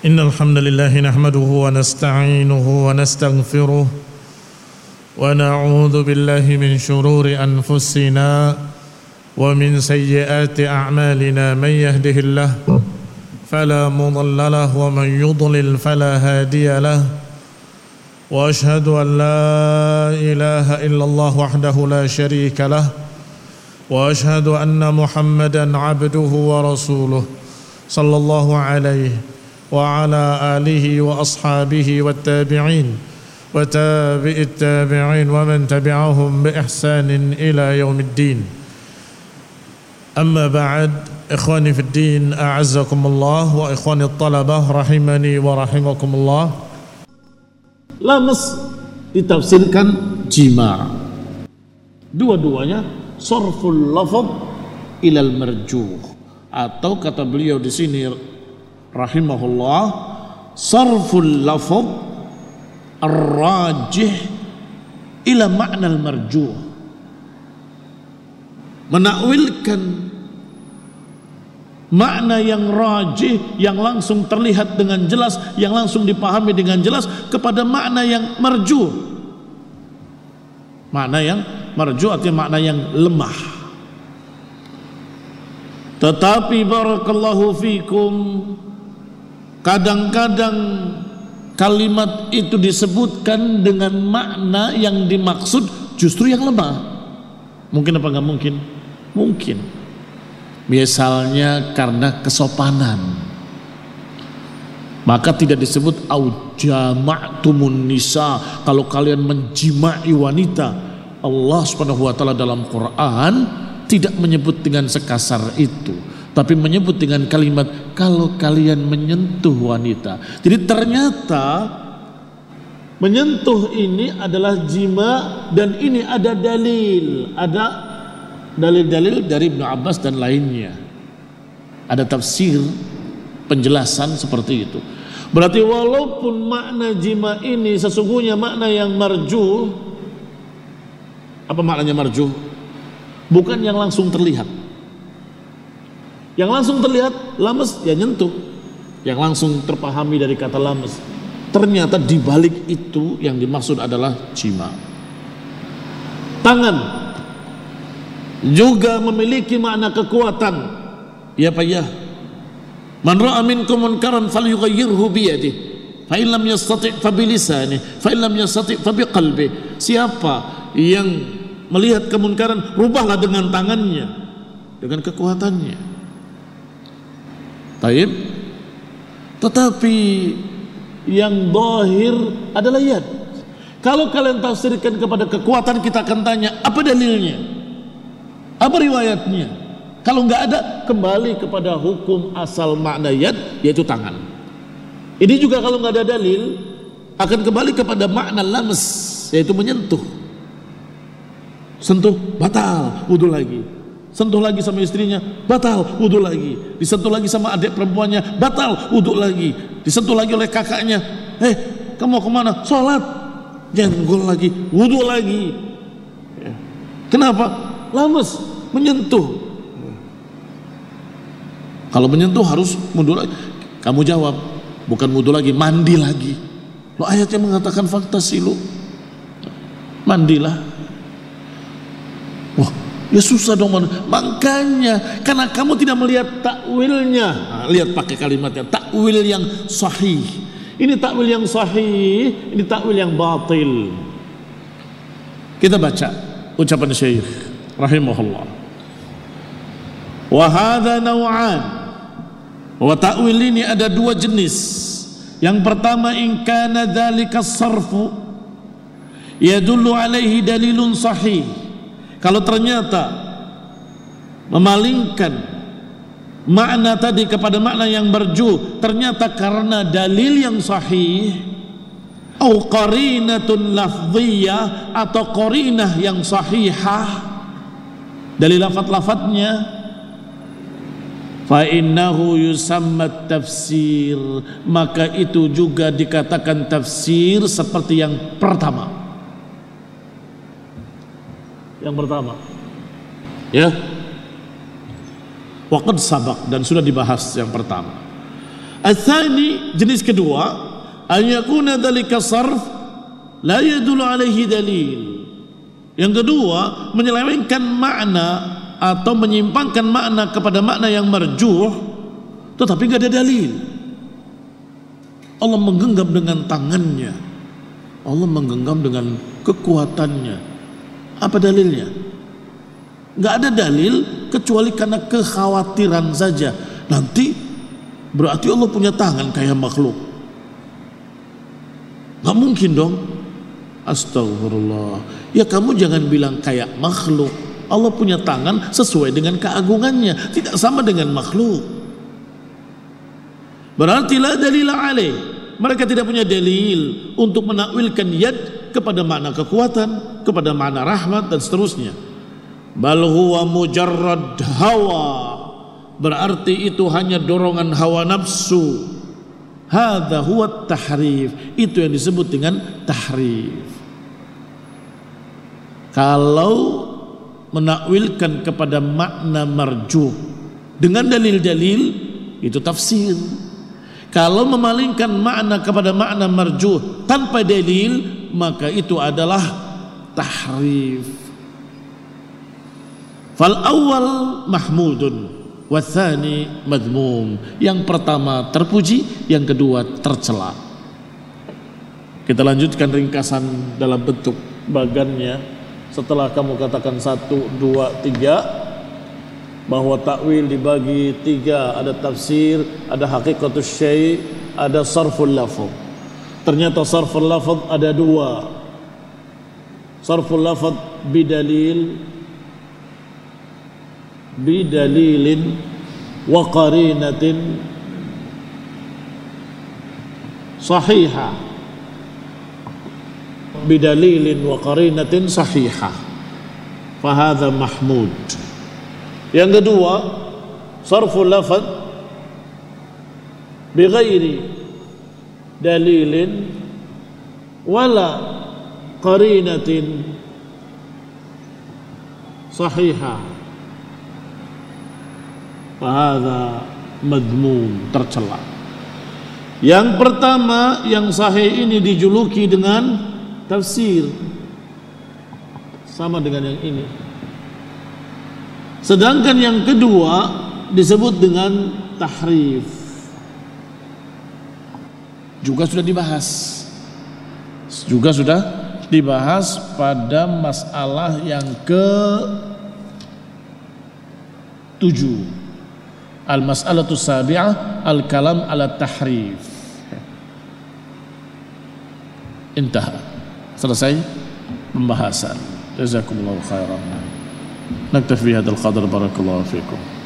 إن الحمد لله نحمده ونستعينه ونستغفره ونعوذ بالله من شرور أنفسنا ومن سيئات أعمالنا من يهده الله فلا مضل له ومن يضلل فلا هادي له وأشهد أن لا إله إلا الله وحده لا شريك له وأشهد أن محمدا عبده ورسوله صلى الله عليه وعلى آله وأصحابه والتابعين وتابع التابعين ومن تبعهم بإحسان إلى يوم الدين. أما بعد، إخواني في الدين أعزكم الله وإخواني الطلبة رحمني ورحمكم الله. Lamas ditafsirkan jima'. Dua-duanya sarful lafadh ilal marjuh, atau kata beliau di sini rahimahullah, sarful lafadh ar-rajih ila makna al-marjuh, menakwilkan makna yang rajih, yang langsung terlihat dengan jelas, yang langsung dipahami dengan jelas, kepada makna yang marjuh. Makna yang marjuh artinya makna yang lemah. Tetapi barakallahu fikum, kadang-kadang kalimat itu disebutkan dengan makna yang dimaksud justru yang lemah. Mungkin apa enggak mungkin? Mungkin. Misalnya karena kesopanan, maka tidak disebut aujama'tumun nisa, kalau kalian menjimai wanita. Allah Subhanahu wa taala dalam Quran tidak menyebut dengan sekasar itu, tapi menyebut dengan kalimat kalau kalian menyentuh wanita. Jadi ternyata menyentuh ini adalah jima, dan ini ada dalil, ada dalil-dalil dari Ibnu Abbas dan lainnya. Ada tafsir penjelasan seperti itu. Berarti walaupun makna jima ini sesungguhnya makna yang marjuh. Apa maknanya marjuh? Bukan yang langsung terlihat. Yang langsung terlihat lames ya nyentuh, yang langsung terpahami dari kata lames. Ternyata di balik itu yang dimaksud adalah jima. Tangan juga memiliki makna kekuatan. Ya Pak ya. Man ra'a minkum munkaran falyughayyirhu bi yadihi, fa in lam yastati' fa bi lisanihi, fa in lam yastati' fa bi qalbihi. Siapa yang melihat kemunkaran, rubahlah dengan tangannya, dengan kekuatannya. Taib. Tetapi yang zahir adalah yad. Kalau kalian tafsirkan kepada kekuatan, kita akan tanya apa dalilnya, apa riwayatnya. Kalau nggak ada, kembali kepada hukum asal makna yad, yaitu tangan. Ini juga kalau nggak ada dalil, akan kembali kepada makna lames, yaitu menyentuh. Sentuh, batal, wudu lagi. Sentuh lagi sama istrinya, batal, wudu lagi. Disentuh lagi sama adik perempuannya, batal, wudu lagi. Disentuh lagi oleh kakaknya, kamu kemana? Sholat. Jenggol lagi, wudu lagi. Kenapa? Lames, menyentuh. Kalau menyentuh harus wudu lagi. Kamu jawab, bukan wudu lagi, mandi lagi. Lo ayatnya mengatakan faktasilu, mandilah. Wah, ya susah dong. Makanya karena kamu tidak melihat takwilnya. Nah, lihat pakai kalimatnya, takwil yang sahih. Ini takwil yang sahih, ini takwil yang batil. Kita baca ucapan Syekh rahimahullah. Wa hadza naw'an. Wa takwil ini ada dua jenis. Yang pertama, in kana dzalika sarfu yadullu alaihi dalilun sahih. Kalau ternyata memalingkan makna tadi kepada makna yang marjuh, ternyata karena dalil yang sahih, au qarinatun lafdhiyah, atau qarinah yang sahihah dari lafaz-lafaznya, fa innahu yusamma tafsir, maka itu juga dikatakan tafsir seperti yang pertama. Yang pertama, ya, waqad sabaq, dan sudah dibahas yang pertama. Ats-tsani, jenis kedua, an yakuna dzalika sarf la yadullu alaihi dalil. Yang kedua, menyelewengkan makna atau menyimpangkan makna kepada makna yang marjuh tetapi enggak ada dalil. Allah menggenggam dengan tangannya, Allah menggenggam dengan kekuatannya. Apa dalilnya? Enggak ada dalil kecuali karena kekhawatiran saja. Nanti berarti Allah punya tangan kayak makhluk. Gak mungkin dong. Astagfirullah. Ya kamu jangan bilang kayak makhluk. Allah punya tangan sesuai dengan keagungannya, tidak sama dengan makhluk. Berarti la dalila alaih. Mereka tidak punya dalil untuk menakwilkan yad kepada makna kekuatan, kepada makna rahmat dan seterusnya. Bal huwa mujarrad hawa. Berarti itu hanya dorongan hawa nafsu. Hadza huwa tahrif. Itu yang disebut dengan tahrif. Kalau menakwilkan kepada makna marjuh dengan dalil-dalil, itu tafsir. Kalau memalingkan makna kepada makna marjuh tanpa dalil, maka itu adalah tahrif. Fal awal mahmudun watsani madmum. Yang pertama terpuji, yang kedua tercela. Kita lanjutkan ringkasan dalam bentuk bagannya. Setelah kamu katakan 1, 2, 3 bahwa takwil dibagi 3, ada tafsir, ada hakikatus syai', ada sarful lafaz. Ternyata sarful lafaz ada 2. Sarful lafaz bidalilin wa qarinatin sahihah. Bidalilin wa qarinatin sahihah. Fahadha mahmud. Yang kedua, sarful lafaz bighairi dalilin wala qarinatin sahihah. Fahadha madmum, tercela. Yang pertama, yang sahih ini dijuluki dengan tafsir, sama dengan yang ini. Sedangkan yang kedua disebut dengan tahrif. Juga sudah dibahas pada masalah yang ke-7. Al-mas'alatu sabi'ah al-kalam ala tahrif. Intah. Selesai pembahasan. Jazakumullahu khairan. Naktafi bihadzal qadar, barakallahu fikum.